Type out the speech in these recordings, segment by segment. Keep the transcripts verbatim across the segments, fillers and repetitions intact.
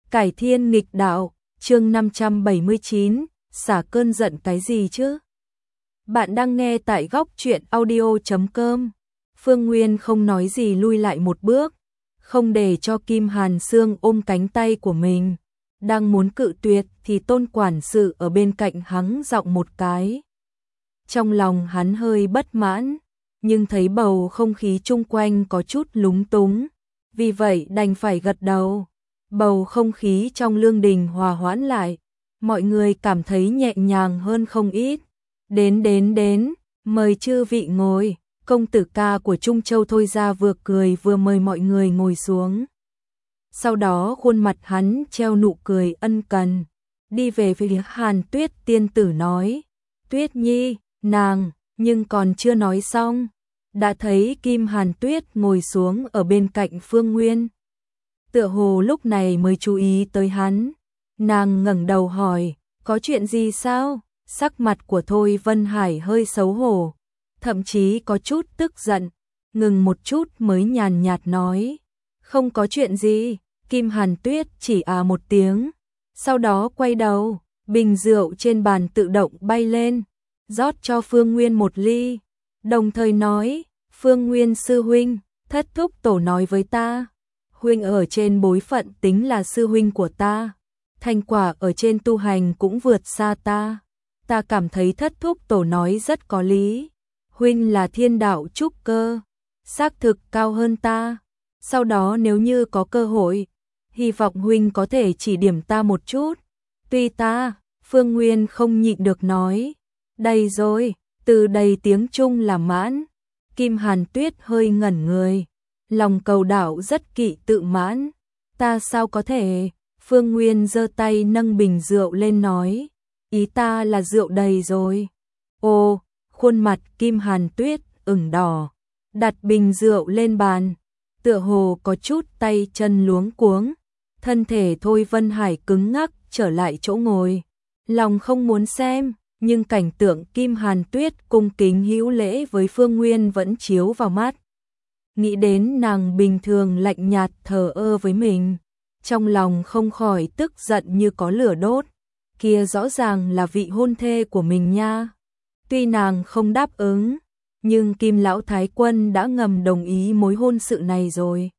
Cải thiên nghịch đạo, chương năm trăm bảy mươi chín, xả cơn giận cái gì chứ? Bạn đang nghe tại góc truyện audio chấm com. Phương Nguyên không nói gì lui lại một bước, không để cho Kim Hàn Sương ôm cánh tay của mình. Đang muốn cự tuyệt thì Tôn quản sự ở bên cạnh hắng giọng một cái. Trong lòng hắn hơi bất mãn, nhưng thấy bầu không khí chung quanh có chút lúng túng, vì vậy đành phải gật đầu. Bầu không khí trong lương đình hòa hoãn lại, mọi người cảm thấy nhẹ nhàng hơn không ít. Đến đến đến, mời chư vị ngồi. Công tử ca của Trung Châu Thôi Ra vừa cười vừa mời mọi người ngồi xuống. Sau đó khuôn mặt hắn treo nụ cười ân cần, đi về phía Hàn Tuyết tiên tử nói: Tuyết Nhi, nàng, nhưng còn chưa nói xong, đã thấy Kim Hàn Tuyết ngồi xuống ở bên cạnh Phương Nguyên. Tựa hồ lúc này mới chú ý tới hắn, nàng ngẩng đầu hỏi: có chuyện gì sao? Sắc mặt của Thôi Vân Hải hơi xấu hổ, thậm chí có chút tức giận, ngừng một chút mới nhàn nhạt nói: không có chuyện gì. Kim Hàn Tuyết chỉ à một tiếng, sau đó quay đầu, bình rượu trên bàn tự động bay lên, rót cho Phương Nguyên một ly, đồng thời nói: Phương Nguyên sư huynh, thất thúc tổ nói với ta, huynh ở trên bối phận tính là sư huynh của ta, thành quả ở trên tu hành cũng vượt xa ta, ta cảm thấy thất thúc tổ nói rất có lý, huynh là thiên đạo trúc cơ, xác thực cao hơn ta, sau đó nếu như có cơ hội, hy vọng huynh có thể chỉ điểm ta một chút. Tuy ta, Phương Nguyên không nhịn được nói: đầy rồi, từ đầy tiếng Trung là mãn. Kim Hàn Tuyết hơi ngẩn người, lòng cầu đạo rất kỵ tự mãn. Ta sao có thể? Phương Nguyên giơ tay nâng bình rượu lên nói: ý ta là rượu đầy rồi. Ô, khuôn mặt Kim Hàn Tuyết ửng đỏ, đặt bình rượu lên bàn, tựa hồ có chút tay chân luống cuống. Thân thể Thôi Vân Hải cứng ngắc trở lại chỗ ngồi, lòng không muốn xem, nhưng cảnh tượng Kim Hàn Tuyết cung kính hữu lễ với Phương Nguyên vẫn chiếu vào mắt. Nghĩ đến nàng bình thường lạnh nhạt thờ ơ với mình, trong lòng không khỏi tức giận như có lửa đốt. Kia rõ ràng là vị hôn thê của mình nha. Tuy nàng không đáp ứng, nhưng Kim Lão Thái Quân đã ngầm đồng ý mối hôn sự này rồi.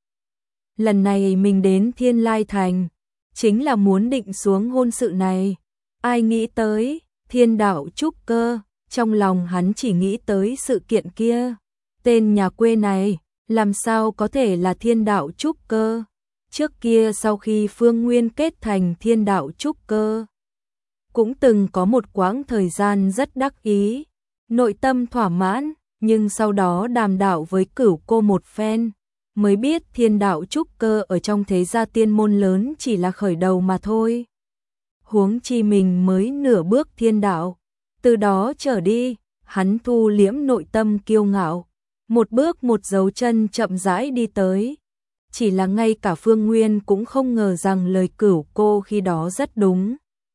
Lần này mình đến Thiên Lai Thành, chính là muốn định xuống hôn sự này. Ai nghĩ tới, thiên đạo trúc cơ, trong lòng hắn chỉ nghĩ tới sự kiện kia. Tên nhà quê này, làm sao có thể là thiên đạo trúc cơ? Trước kia sau khi Phương Nguyên kết thành thiên đạo trúc cơ, cũng từng có một quãng thời gian rất đắc ý, nội tâm thỏa mãn, nhưng sau đó đàm đạo với Cửu Cô một phen, mới biết thiên đạo trúc cơ ở trong thế gia tiên môn lớn chỉ là khởi đầu mà thôi. Huống chi mình mới nửa bước thiên đạo. Từ đó trở đi, hắn thu liễm nội tâm kiêu ngạo, một bước một dấu chân chậm rãi đi tới. Chỉ là ngay cả Phương Nguyên cũng không ngờ rằng lời Cửu Cô khi đó rất đúng.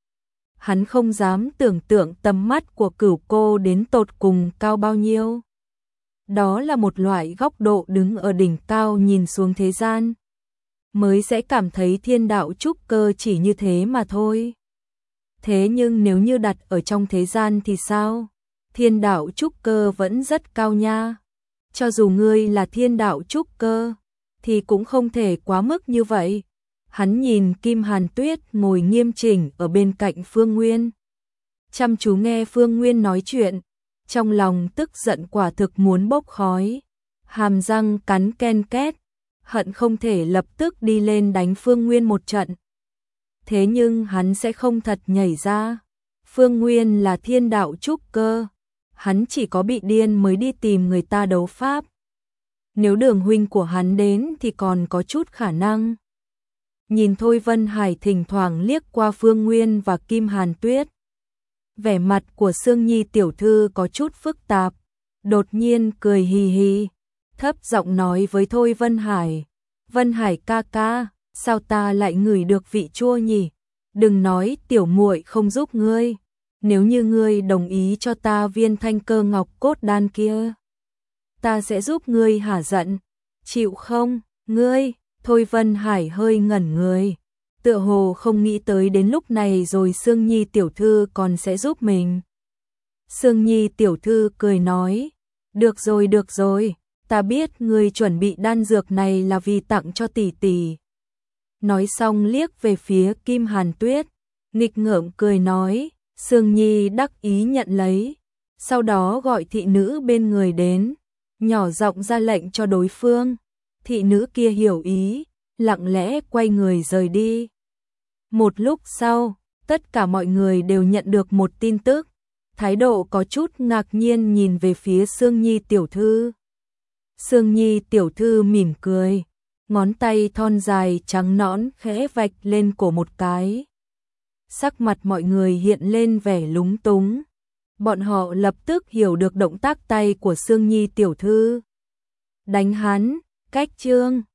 Hắn không dám tưởng tượng tầm mắt của Cửu Cô đến tột cùng cao bao nhiêu. Đó là một loại góc độ đứng ở đỉnh cao nhìn xuống thế gian, mới sẽ cảm thấy thiên đạo trúc cơ chỉ như thế mà thôi. Thế nhưng nếu như đặt ở trong thế gian thì sao? Thiên đạo trúc cơ vẫn rất cao nha. Cho dù ngươi là thiên đạo trúc cơ, thì cũng không thể quá mức như vậy. Hắn nhìn Kim Hàn Tuyết ngồi nghiêm chỉnh ở bên cạnh Phương Nguyên, chăm chú nghe Phương Nguyên nói chuyện, trong lòng tức giận quả thực muốn bốc khói, hàm răng cắn ken két, hận không thể lập tức đi lên đánh Phương Nguyên một trận. Thế nhưng hắn sẽ không thật nhảy ra. Phương Nguyên là thiên đạo trúc cơ, hắn chỉ có bị điên mới đi tìm người ta đấu pháp. Nếu Đường huynh của hắn đến thì còn có chút khả năng. Nhìn Thôi Vân Hải thỉnh thoảng liếc qua Phương Nguyên và Kim Hàn Tuyết, vẻ mặt của Sương Nhi tiểu thư có chút phức tạp, đột nhiên cười hì hì, thấp giọng nói với Thôi Vân Hải: Vân Hải ca ca, sao ta lại ngửi được vị chua nhỉ? Đừng nói tiểu muội không giúp ngươi, nếu như ngươi đồng ý cho ta viên thanh cơ ngọc cốt đan kia, ta sẽ giúp ngươi hả giận, chịu không? Ngươi? Thôi Vân Hải hơi ngẩn người, tựa hồ không nghĩ tới đến lúc này rồi Sương Nhi tiểu thư còn sẽ giúp mình. Sương Nhi tiểu thư cười nói, được rồi được rồi, ta biết người chuẩn bị đan dược này là vì tặng cho tỷ tỷ. Nói xong liếc về phía Kim Hàn Tuyết, nghịch ngợm cười nói, Sương Nhi đắc ý nhận lấy, sau đó gọi thị nữ bên người đến, nhỏ giọng ra lệnh cho đối phương. Thị nữ kia hiểu ý, lặng lẽ quay người rời đi. Một lúc sau, tất cả mọi người đều nhận được một tin tức, thái độ có chút ngạc nhiên nhìn về phía Sương Nhi tiểu thư. Sương Nhi tiểu thư mỉm cười, ngón tay thon dài trắng nõn khẽ vạch lên cổ một cái. Sắc mặt mọi người hiện lên vẻ lúng túng. Bọn họ lập tức hiểu được động tác tay của Sương Nhi tiểu thư. Đánh hắn, cách chương